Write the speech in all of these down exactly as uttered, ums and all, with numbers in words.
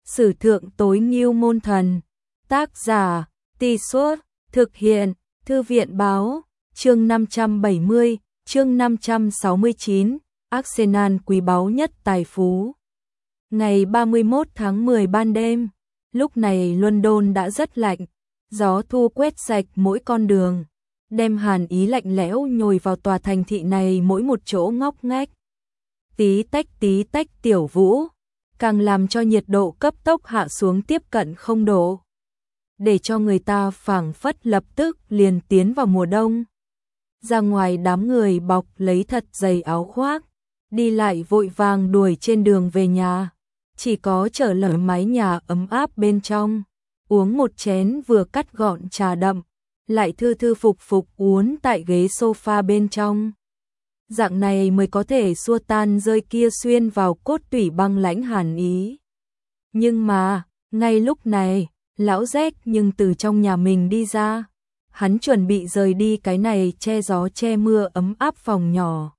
Sử thượng tối ngưu môn thần. Tác giả, Tì Suốt, thực hiện, Thư viện báo, chương năm trăm bảy mươi, chương năm trăm sáu mươi chín, Arsenal quý báu nhất tài phú. Ngày ba mươi mốt tháng mười ban đêm, lúc này London đã rất lạnh, gió thu quét sạch mỗi con đường, đem hàn ý lạnh lẽo nhồi vào tòa thành thị này mỗi một chỗ ngóc ngách. Tí tách tí tách tiểu vũ, càng làm cho nhiệt độ cấp tốc hạ xuống tiếp cận không độ, để cho người ta phảng phất lập tức liền tiến vào mùa đông. Ra ngoài đám người bọc lấy thật dày áo khoác, đi lại vội vàng đuổi trên đường về nhà, chỉ có chở lở mái nhà ấm áp bên trong, uống một chén vừa cắt gọn trà đậm, lại thư thư phục phục uốn tại ghế sofa bên trong. Dạng này mới có thể xua tan rơi kia xuyên vào cốt tủy băng lãnh hàn ý. Nhưng mà, ngay lúc này, lão Jack nhưng từ trong nhà mình đi ra. Hắn chuẩn bị rời đi cái này che gió che mưa ấm áp phòng nhỏ.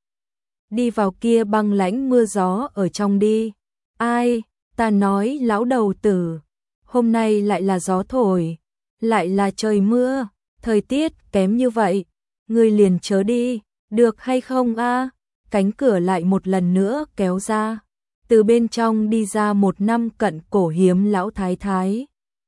Đi vào kia băng lãnh mưa gió ở trong đi. Ai, ta nói lão đầu tử, hôm nay lại là gió thổi, lại là trời mưa, thời tiết kém như vậy, ngươi liền chớ đi, được hay không a? Cánh cửa lại một lần nữa kéo ra. Từ bên trong đi ra một năm cận cổ hiếm lão thái thái.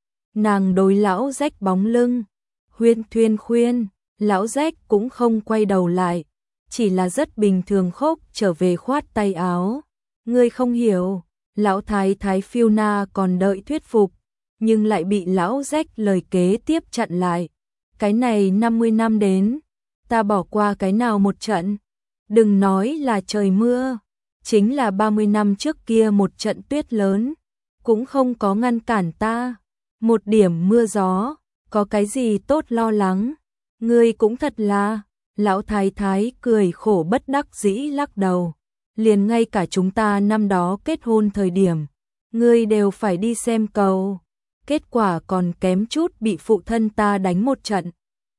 Nàng đối lão Jack bóng lưng, huyên thuyên khuyên, lão Jack cũng không quay đầu lại, chỉ là rất bình thường khóc trở về khoát tay áo. Ngươi không hiểu, lão thái thái Fiona còn đợi thuyết phục, nhưng lại bị lão Jack lời kế tiếp chặn lại. Cái này năm mươi năm đến, ta bỏ qua cái nào một trận, đừng nói là trời mưa, chính là ba mươi năm trước kia một trận tuyết lớn, cũng không có ngăn cản ta. Một điểm mưa gió, có cái gì tốt lo lắng, ngươi cũng thật là, lão thái thái cười khổ bất đắc dĩ lắc đầu, liền ngay cả chúng ta năm đó kết hôn thời điểm, ngươi đều phải đi xem cầu, kết quả còn kém chút bị phụ thân ta đánh một trận.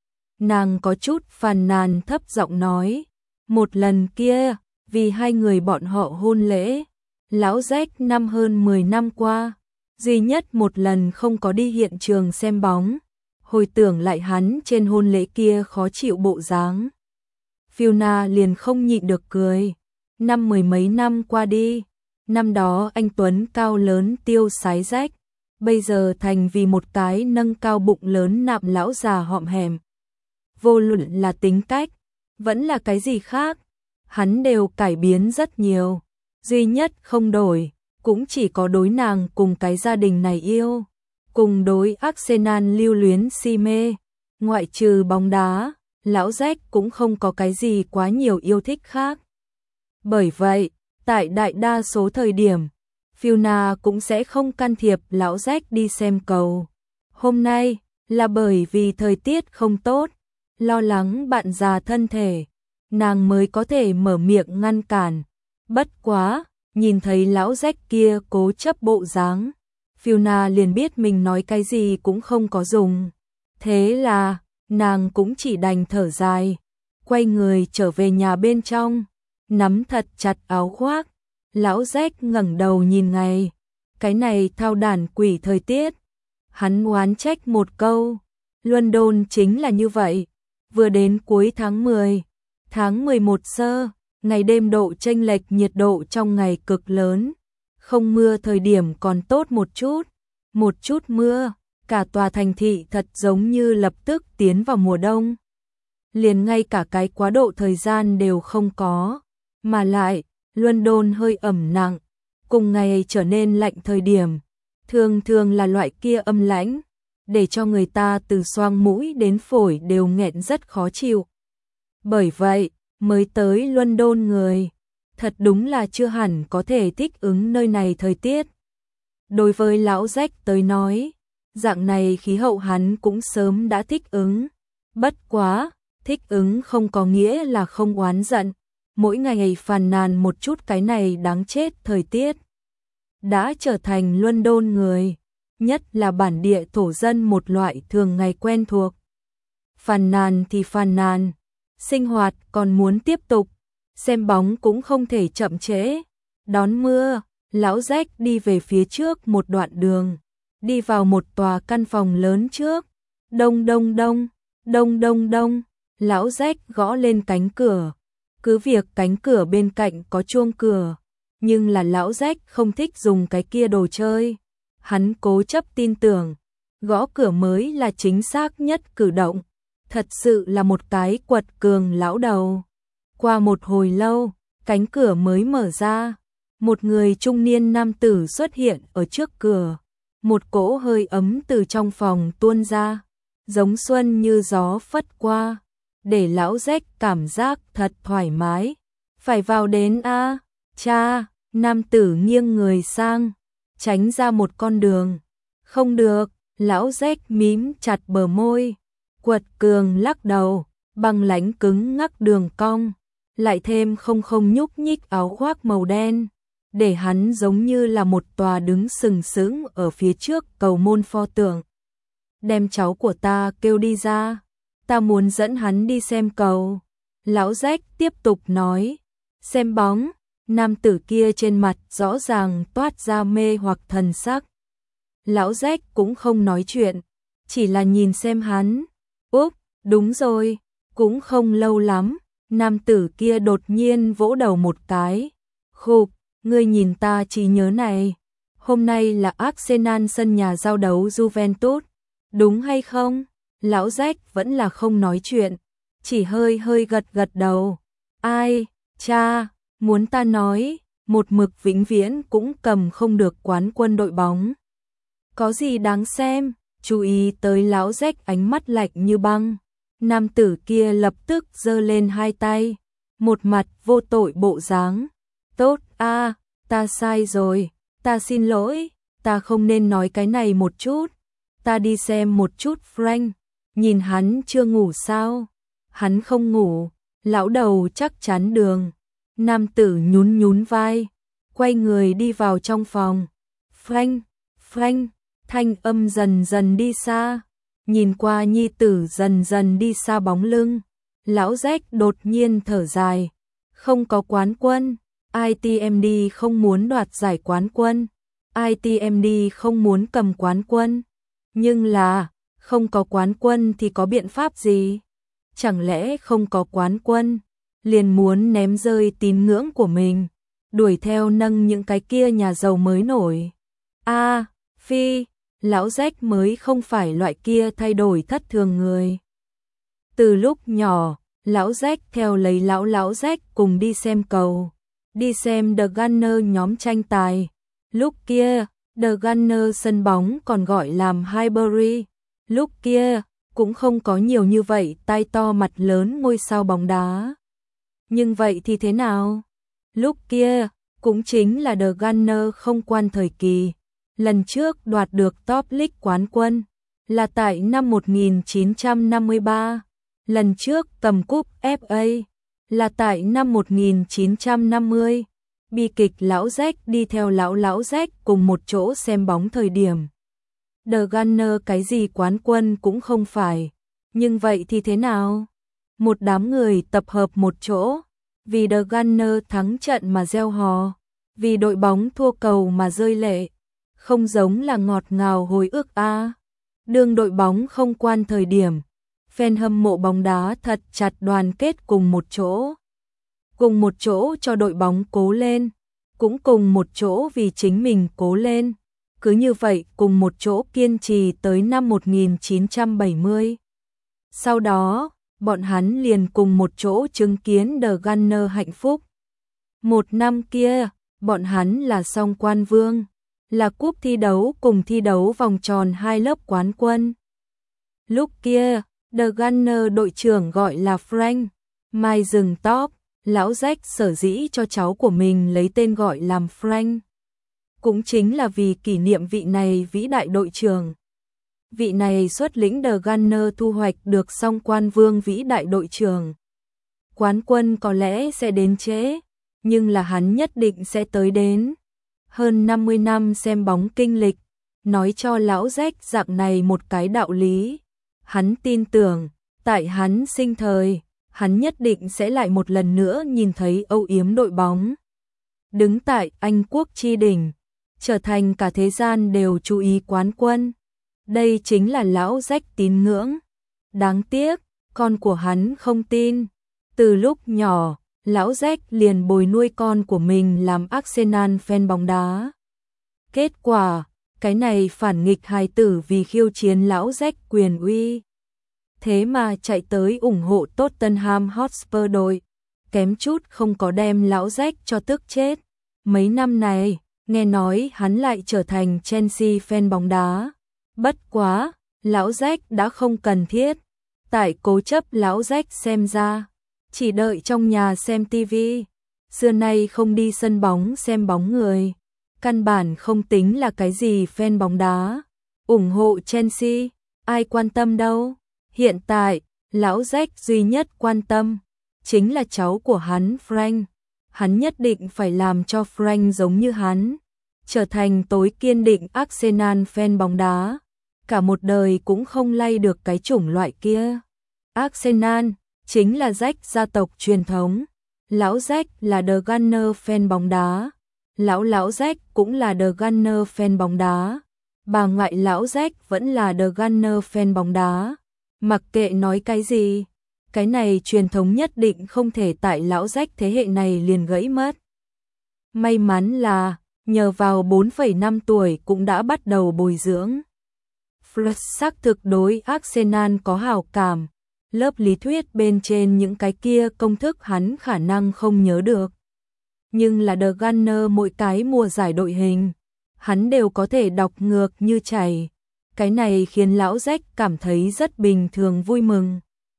Nàng có chút phàn nàn thấp giọng nói, một lần kia, vì hai người bọn họ hôn lễ, lão Jack năm hơn mười năm qua, duy nhất một lần không có đi hiện trường xem bóng, hồi tưởng lại hắn trên hôn lễ kia khó chịu bộ dáng. Fiona liền không nhịn được cười, năm mười mấy năm qua đi, năm đó anh Tuấn cao lớn tiêu sái rách, bây giờ thành vì một cái nâng cao bụng lớn nạm lão già hõm hèm. Vô luận là tính cách, vẫn là cái gì khác, hắn đều cải biến rất nhiều, duy nhất không đổi, cũng chỉ có đối nàng cùng cái gia đình này yêu, cùng đối Arsenal lưu luyến si mê, ngoại trừ bóng đá, lão Jack cũng không có cái gì quá nhiều yêu thích khác. Bởi vậy, tại đại đa số thời điểm, Fiona cũng sẽ không can thiệp lão Jack đi xem cầu. Hôm nay, là bởi vì thời tiết không tốt, lo lắng bạn già thân thể, nàng mới có thể mở miệng ngăn cản. Bất quá, nhìn thấy lão Jack kia cố chấp bộ dáng, Fiona liền biết mình nói cái gì cũng không có dùng. Thế là, nàng cũng chỉ đành thở dài, quay người trở về nhà bên trong, nắm thật chặt áo khoác. Lão Jack ngẩng đầu nhìn ngày, cái này thao đản quỷ thời tiết. Hắn oán trách một câu, London chính là như vậy, vừa đến cuối tháng mười, tháng mười một sơ, ngày đêm độ chênh lệch nhiệt độ trong ngày cực lớn, không mưa thời điểm còn tốt một chút, một chút mưa, cả tòa thành thị thật giống như lập tức tiến vào mùa đông. Liền ngay cả cái quá độ thời gian đều không có, mà lại, London hơi ẩm nặng, cùng ngày trở nên lạnh thời điểm, thường thường là loại kia âm lãnh, để cho người ta từ xoang mũi đến phổi đều nghẹn rất khó chịu. Bởi vậy, mới tới London người, thật đúng là chưa hẳn có thể thích ứng nơi này thời tiết. Đối với lão Jack tới nói, dạng này khí hậu hắn cũng sớm đã thích ứng. Bất quá, thích ứng không có nghĩa là không oán giận, mỗi ngày phàn nàn một chút cái này đáng chết thời tiết. Đã trở thành London người, nhất là bản địa thổ dân một loại thường ngày quen thuộc. Phàn nàn thì phàn nàn, sinh hoạt còn muốn tiếp tục, xem bóng cũng không thể chậm trễ, đón mưa, Lão Jack đi về phía trước một đoạn đường, đi vào một tòa căn phòng lớn trước. Đông đông đông, đông đông đông, lão Jack gõ lên cánh cửa. Cứ việc cánh cửa bên cạnh có chuông cửa, nhưng là lão Jack không thích dùng cái kia đồ chơi. Hắn cố chấp tin tưởng, gõ cửa mới là chính xác nhất cử động. Thật sự là một cái quật cường lão đầu. Qua một hồi lâu, cánh cửa mới mở ra. Một người trung niên nam tử xuất hiện ở trước cửa. Một cỗ hơi ấm từ trong phòng tuôn ra, giống xuân như gió phất qua, để lão Jack cảm giác thật thoải mái. Phải vào đến a, à? Cha, nam tử nghiêng người sang, tránh ra một con đường. Không được, lão Jack mím chặt bờ môi, quật cường lắc đầu, băng lãnh cứng ngắc đường cong, lại thêm không không nhúc nhích áo khoác màu đen, để hắn giống như là một tòa đứng sừng sững ở phía trước cầu môn pho tượng. Đem cháu của ta kêu đi ra, ta muốn dẫn hắn đi xem cầu. Lão Jack tiếp tục nói, xem bóng. Nam tử kia trên mặt rõ ràng toát ra mê hoặc thần sắc. Lão Jack cũng không nói chuyện, chỉ là nhìn xem hắn. Úp, đúng rồi, cũng không lâu lắm, nam tử kia đột nhiên vỗ đầu một cái. Khục, ngươi nhìn ta trí nhớ này, hôm nay là Arsenal sân nhà giao đấu Juventus, đúng hay không? Lão Jack vẫn là không nói chuyện, chỉ hơi hơi gật gật đầu. Ai, cha, muốn ta nói, một mực vĩnh viễn cũng cầm không được quán quân đội bóng. Có gì đáng xem, chú ý tới lão Jack ánh mắt lạnh như băng. Nam tử kia lập tức giơ lên hai tay, một mặt vô tội bộ dáng. Tốt a, à, ta sai rồi, ta xin lỗi, ta không nên nói cái này một chút. Ta đi xem một chút Frank, nhìn hắn chưa ngủ sao? Hắn không ngủ, lão đầu chắc chắn đường. Nam tử nhún nhún vai, quay người đi vào trong phòng. Frank, Frank, thanh âm dần dần đi xa, nhìn qua nhi tử dần dần đi xa bóng lưng. Lão Jack đột nhiên thở dài, không có quán quân, i tê em đê không muốn đoạt giải quán quân, i tê em đê không muốn cầm quán quân. Nhưng là, không có quán quân thì có biện pháp gì? Chẳng lẽ không có quán quân, liền muốn ném rơi tín ngưỡng của mình, đuổi theo nâng những cái kia nhà giàu mới nổi? A, à, phi, lão Jack mới không phải loại kia thay đổi thất thường người. Từ lúc nhỏ, lão Jack theo lấy lão lão Jack cùng đi xem cầu, đi xem The Gunner nhóm tranh tài. Lúc kia, The Gunner sân bóng còn gọi làm Highbury. Lúc kia, cũng không có nhiều như vậy tai to mặt lớn ngôi sao bóng đá. Nhưng vậy thì thế nào? Lúc kia, cũng chính là The Gunner không quan thời kỳ. Lần trước đoạt được Top League quán quân là tại năm một nghìn chín trăm năm mươi ba. Lần trước cầm cúp ép a là tại năm một nghìn chín trăm năm mươi. Bi kịch lão Jack đi theo lão lão Jack cùng một chỗ xem bóng thời điểm. The Gunner cái gì quán quân cũng không phải. Nhưng vậy thì thế nào? Một đám người tập hợp một chỗ, vì The Gunner thắng trận mà reo hò, vì đội bóng thua cầu mà rơi lệ. Không giống là ngọt ngào hồi ức a. À. Đường đội bóng không quan thời điểm, fan hâm mộ bóng đá thật chặt đoàn kết cùng một chỗ. Cùng một chỗ cho đội bóng cố lên, cũng cùng một chỗ vì chính mình cố lên. Cứ như vậy cùng một chỗ kiên trì tới năm một nghìn chín trăm bảy mươi. Sau đó, bọn hắn liền cùng một chỗ chứng kiến The Gunner hạnh phúc. Một năm kia, bọn hắn là song quan vương, là cúp thi đấu cùng thi đấu vòng tròn hai lớp quán quân. Lúc kia, The Gunner đội trưởng gọi là Frank, mai rừng top, lão Jack sở dĩ cho cháu của mình lấy tên gọi làm Frank. Cũng chính là vì kỷ niệm vị này vĩ đại đội trưởng. Vị này xuất lĩnh The Gunner thu hoạch được song quan vương vĩ đại đội trưởng. Quán quân có lẽ sẽ đến trễ, nhưng là hắn nhất định sẽ tới đến. Hơn năm mươi năm xem bóng kinh lịch, nói cho lão Jack dạng này một cái đạo lý. Hắn tin tưởng, tại hắn sinh thời, hắn nhất định sẽ lại một lần nữa nhìn thấy âu yếm đội bóng. đứng tại Anh quốc chi đỉnh, trở thành cả thế gian đều chú ý quán quân. Đây chính là lão Jack tín ngưỡng. Đáng tiếc, con của hắn không tin. Từ lúc nhỏ, lão Jack liền bồi nuôi con của mình làm Arsenal fan bóng đá. Kết quả, cái này phản nghịch hài tử vì khiêu chiến lão Jack quyền uy. Thế mà chạy tới ủng hộ Tottenham Hotspur đội, kém chút không có đem lão Jack cho tức chết. Mấy năm này, nghe nói hắn lại trở thành Chelsea fan bóng đá. Bất quá, lão Jack đã không cần thiết. Tại cố chấp lão Jack xem ra, chỉ đợi trong nhà xem tivi, xưa nay không đi sân bóng xem bóng người. Căn bản không tính là cái gì fan bóng đá. Ủng hộ Chelsea, ai quan tâm đâu. Hiện tại, lão Jack duy nhất quan tâm chính là cháu của hắn Frank. Hắn nhất định phải làm cho Frank giống như hắn, trở thành tối kiên định Arsenal fan bóng đá. Cả một đời cũng không lay được cái chủng loại kia. Arsenal chính là Jack gia tộc truyền thống. Lão Jack là The Gunner fan bóng đá. Lão lão Jack cũng là The Gunner fan bóng đá. Bà ngoại lão Jack vẫn là The Gunner fan bóng đá. Mặc kệ nói cái gì, cái này truyền thống nhất định không thể tại lão Jack thế hệ này liền gãy mất. May mắn là, nhờ vào bốn phẩy năm tuổi cũng đã bắt đầu bồi dưỡng. Fletch xác thực đối Arsenal có hảo cảm, lớp lý thuyết bên trên những cái kia công thức hắn khả năng không nhớ được. Nhưng là The Gunner mỗi cái mùa giải đội hình, hắn đều có thể đọc ngược như chảy. Cái này khiến lão Jack cảm thấy rất bình thường vui mừng.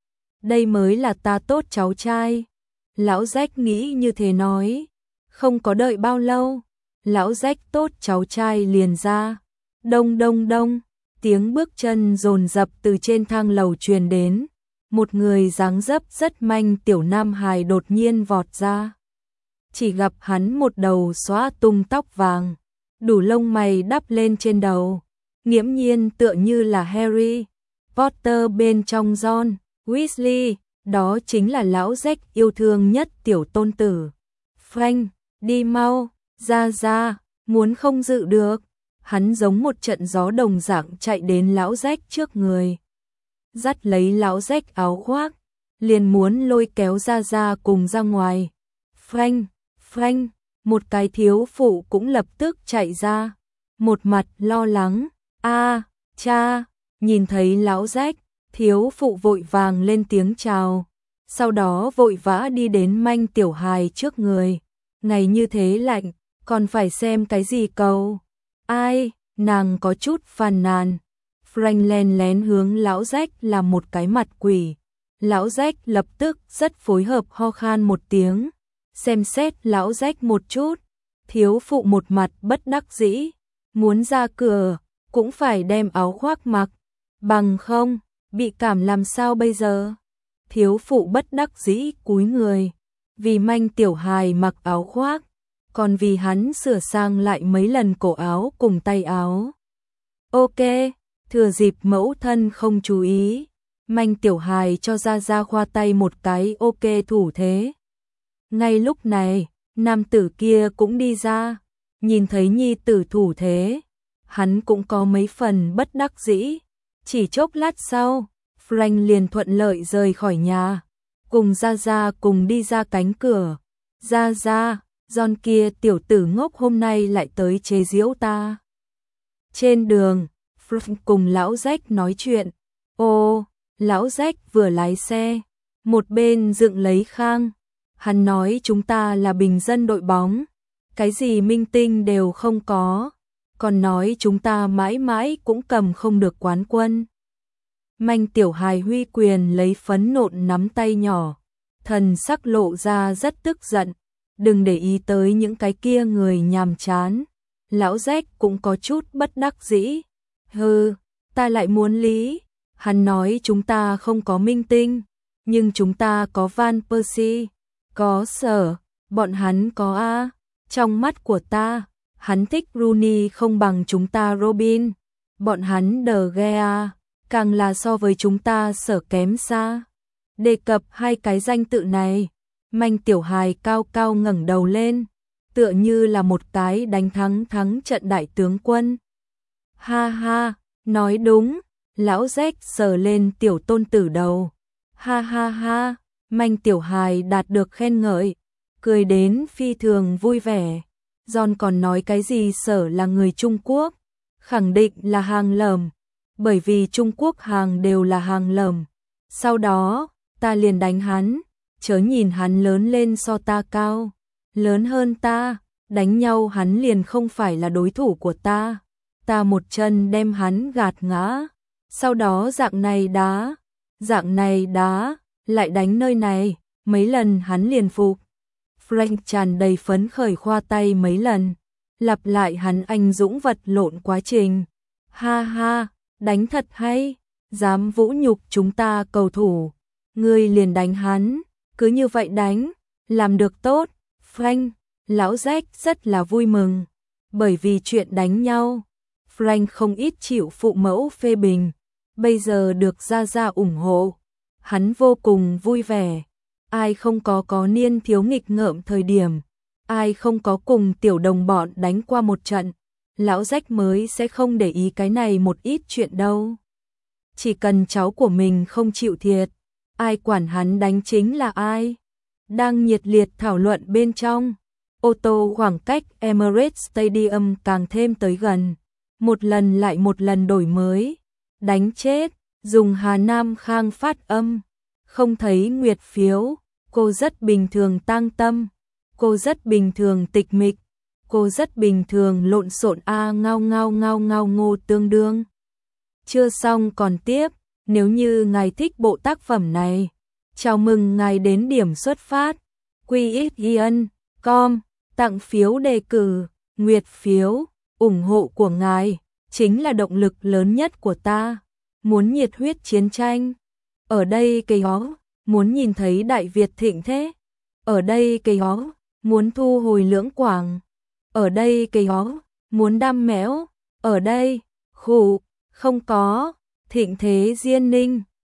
Đây mới là ta tốt cháu trai. Lão Jack nghĩ như thế nói. Không có đợi bao lâu, lão Jack tốt cháu trai liền ra. Đông đông đông, tiếng bước chân dồn dập từ trên thang lầu truyền đến. Một người dáng dấp rất manh tiểu nam hài đột nhiên vọt ra. Chỉ gặp hắn một đầu xóa tung tóc vàng, đủ lông mày đắp lên trên đầu, nghiễm nhiên tựa như là Harry Potter bên trong John Weasley, đó chính là lão Jack yêu thương nhất tiểu tôn tử. Frank, đi mau, ra ra, muốn không dự được. Hắn giống một trận gió đồng dạng chạy đến lão Jack trước người, dắt lấy lão Jack áo khoác, liền muốn lôi kéo ra ra cùng ra ngoài. Frank, Frank, một cái thiếu phụ cũng lập tức chạy ra, một mặt lo lắng. A, cha, nhìn thấy lão Jack, thiếu phụ vội vàng lên tiếng chào, sau đó vội vã đi đến manh tiểu hài trước người. Ngày như thế lạnh, còn phải xem cái gì cầu? Ai, nàng có chút phàn nàn. Frank len lén hướng lão Jack làm một cái mặt quỷ. Lão Jack lập tức rất phối hợp ho khan một tiếng, xem xét lão Jack một chút. Thiếu phụ một mặt bất đắc dĩ, muốn ra cửa cũng phải đem áo khoác mặc, bằng không bị cảm làm sao bây giờ? Thiếu phụ bất đắc dĩ cúi người, vì manh tiểu hài mặc áo khoác, còn vì hắn sửa sang lại mấy lần cổ áo cùng tay áo. Ok, thừa dịp mẫu thân không chú ý, manh tiểu hài cho ra ra khoa tay một cái ok thủ thế. Ngay lúc này, nam tử kia cũng đi ra, nhìn thấy nhi tử thủ thế, hắn cũng có mấy phần bất đắc dĩ. Chỉ chốc lát sau, Frank liền thuận lợi rời khỏi nhà, cùng ra ra cùng đi ra cánh cửa. Ra ra, John kia tiểu tử ngốc hôm nay lại tới chế giễu ta. Trên đường, Frank cùng lão Jack nói chuyện. Ô, lão Jack vừa lái xe, một bên dựng lấy khang. Hắn nói chúng ta là bình dân đội bóng, cái gì minh tinh đều không có, còn nói chúng ta mãi mãi cũng cầm không được quán quân. Manh tiểu hài huy quyền lấy phấn nộn nắm tay nhỏ, thần sắc lộ ra rất tức giận. Đừng để ý tới những cái kia người nhàm chán. Lão Jack cũng có chút bất đắc dĩ. Hừ, ta lại muốn lý. Hắn nói chúng ta không có minh tinh, nhưng chúng ta có Van Persie, có Sở, bọn hắn có A. Trong mắt của ta, hắn thích Rooney không bằng chúng ta Robin. Bọn hắn De Gea, càng là so với chúng ta Sở kém xa. Đề cập hai cái danh tự này, manh tiểu hài cao cao ngẩng đầu lên, tựa như là một cái đánh thắng thắng trận đại tướng quân. Ha ha, nói đúng, lão rách sờ lên tiểu tôn tử đầu. Ha ha ha, Manh tiểu hài đạt được khen ngợi, cười đến phi thường vui vẻ. John còn nói cái gì sở là người Trung Quốc, khẳng định là hàng lầm, bởi vì Trung Quốc hàng đều là hàng lầm. Sau đó, ta liền đánh hắn, chớ nhìn hắn lớn lên so ta cao, lớn hơn ta, đánh nhau hắn liền không phải là đối thủ của ta. Ta một chân đem hắn gạt ngã, sau đó dạng này đá, dạng này đá, lại đánh nơi này, mấy lần hắn liền phục. Frank tràn đầy phấn khởi khoa tay mấy lần, lặp lại hắn anh dũng vật lộn quá trình. Ha ha, đánh thật hay, dám vũ nhục chúng ta cầu thủ, ngươi liền đánh hắn, cứ như vậy đánh, làm được tốt. Frank, lão Jack rất là vui mừng, bởi vì chuyện đánh nhau, Frank không ít chịu phụ mẫu phê bình, bây giờ được gia gia ủng hộ, hắn vô cùng vui vẻ. Ai không có có niên thiếu nghịch ngợm thời điểm, ai không có cùng tiểu đồng bọn đánh qua một trận, lão Jack mới sẽ không để ý cái này một ít chuyện đâu. Chỉ cần cháu của mình không chịu thiệt, ai quản hắn đánh chính là ai. Đang nhiệt liệt thảo luận bên trong, ô tô khoảng cách Emirates Stadium càng thêm tới gần, một lần lại một lần đổi mới, đánh chết, dùng Hà Nam Khang phát âm, không thấy nguyệt phiếu, cô rất bình thường tang tâm, cô rất bình thường tịch mịch, cô rất bình thường lộn xộn a ngao ngao ngao ngao ngô tương đương. Chưa xong còn tiếp, nếu như ngài thích bộ tác phẩm này, chào mừng ngài đến điểm xuất phát, quy ích yên com, tặng phiếu đề cử, nguyệt phiếu, ủng hộ của ngài, chính là động lực lớn nhất của ta, muốn nhiệt huyết chiến tranh. Ở đây cây ó, muốn nhìn thấy Đại Việt thịnh thế. Ở đây cây ó, muốn thu hồi Lưỡng Quảng. Ở đây cây ó, muốn đam méo. Ở đây, khủ, không có, thịnh thế Diên Ninh.